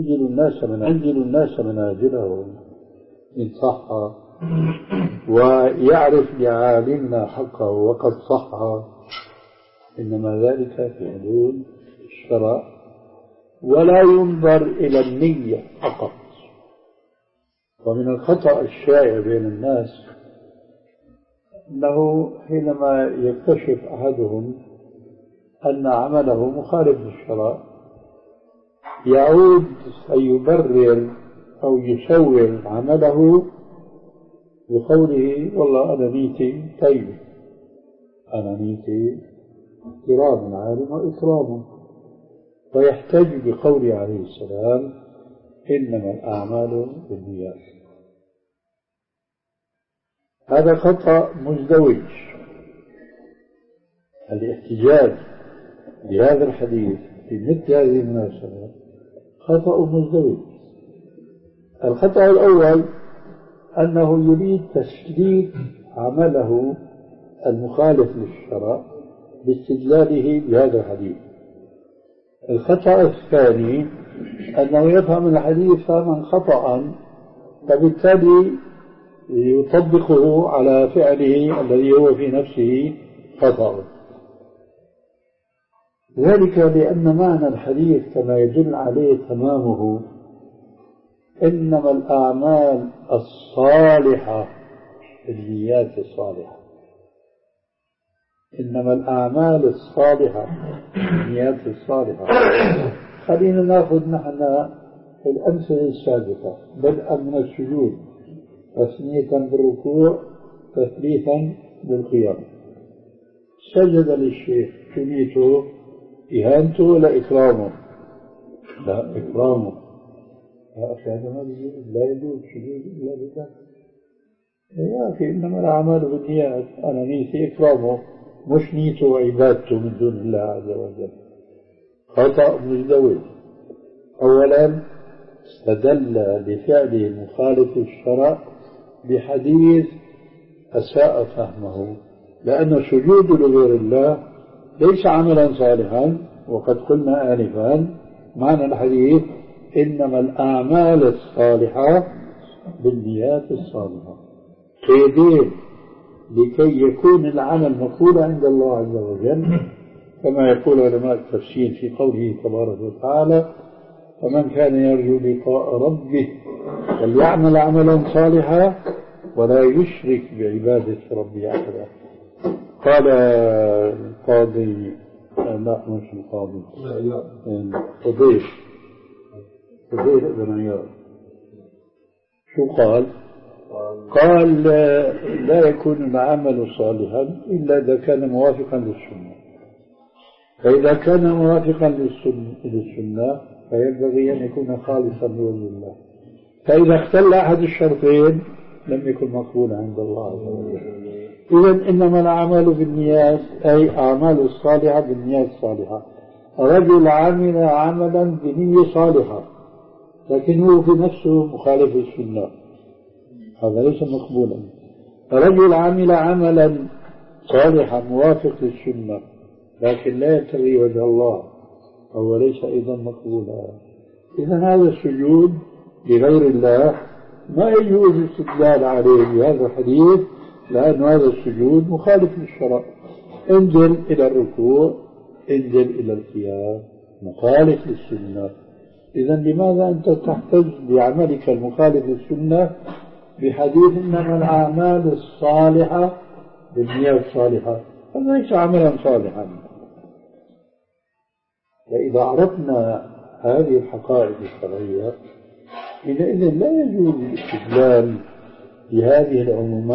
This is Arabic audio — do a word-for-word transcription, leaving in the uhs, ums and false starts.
ينزل الناس من ينزل الناس منازلهم إن صح، ويعرف لعالمنا حقه وقد صح، إنما ذلك في حدود الشرع، ولا ينظر إلى النية فقط. ومن الخطأ الشائع بين الناس أنه حينما يكتشف أحدهم أن عمله مخالف للشرع يعود أن يبرر أو يسوّل عمله بقوله والله أنا نيتي طيبة، أنا نيتي كرام العالم وإكرامه، ويحتج بقوله عليه السلام إنما الأعمال بالنيات. هذا خطأ مزدوج. الاحتجاج بهذا الحديث في مثل هذه المناسبة خطأ مزدوج. الخطأ الأول أنه يريد تسليك عمله المخالف للشرع باستدلاله بهذا الحديث. الخطأ الثاني أنه يفهم الحديث فهما خطأ، فبالتالي يطبقه على فعله الذي هو في نفسه خطأ. ذلك لأن معنى الحديث كما يدل عليه تمامه إنما الأعمال الصالحة بالنيات الصالحة، إنما الأعمال الصالحة بالنيات الصالحة. خلينا نأخذ نحن الأمثلة السابقة، بدءا من السجود، تثنية بالركوع، تثليثا بالقيام. سجد للشيخ، تنيته إهانته ولا إكرامه؟ لا، إكرامه. يا أخي هذا ما لا يجوز سجود إلا لله. يا أخي إنما الأعمال بالنيات، أنا نيتي إكرامه مش نيته عبادته من دون الله عز وجل. خطأ مزدوج. أولا استدل بفعله المخالف للشرع بحديث أساء فهمه، لأن السجود لغير الله ليس عملا صالحا، وقد قلنا آنفا معنى الحديث إنما الأعمال الصالحة بالنيات الصالحة. قيدين لكي يكون العمل مقبول عند الله عز وجل، كما يقول علماء التفسير في قوله تبارك وتعالى فمن كان يرجو لقاء ربه فليعمل عملا صالحا ولا يشرك بعبادة ربه أحدا. قال القاضي لا مش القاضي فضيل فضيل بن عياض شو قال؟ قال لا يكون العمل صالحا إلا إذا كان موافقا للسنة، فإذا كان موافقا للسنة فينبغي أن يكون خالصا لوجه الله، فإذا اختل أحد الشرطين لم يكن مقبولا عند الله عز وجل. إذن إنما الأعمال بالنيات أي أعمال الصالحة بالنيات الصالحة. رجل عمل عملا بنية صالحة لكنه في نفسه مخالف للسنة، هذا ليس مقبولا. رجل عمل عملا صالحا موافق للسنة لكن لا يبتغي وجه الله، هو ليس أيضا مقبولا. إذن هذا السجود لغير الله ما يجوز الاستدلال عليه بهذا الحديث، لأن هذا السجود مخالف للشرع. انزل إلى الركوع، انزل إلى القيام، مخالف للسنة. إذن لماذا أنت تحتج بعملك المخالف للسنة بحديث إنما الأعمال الصالحة بالنيات الصالحة؟ هذا ليس عملا صالحا. فإذا عرفنا هذه الحقائق الشرعية حينئذ لا يجوز الاستدلال بهذه العمومات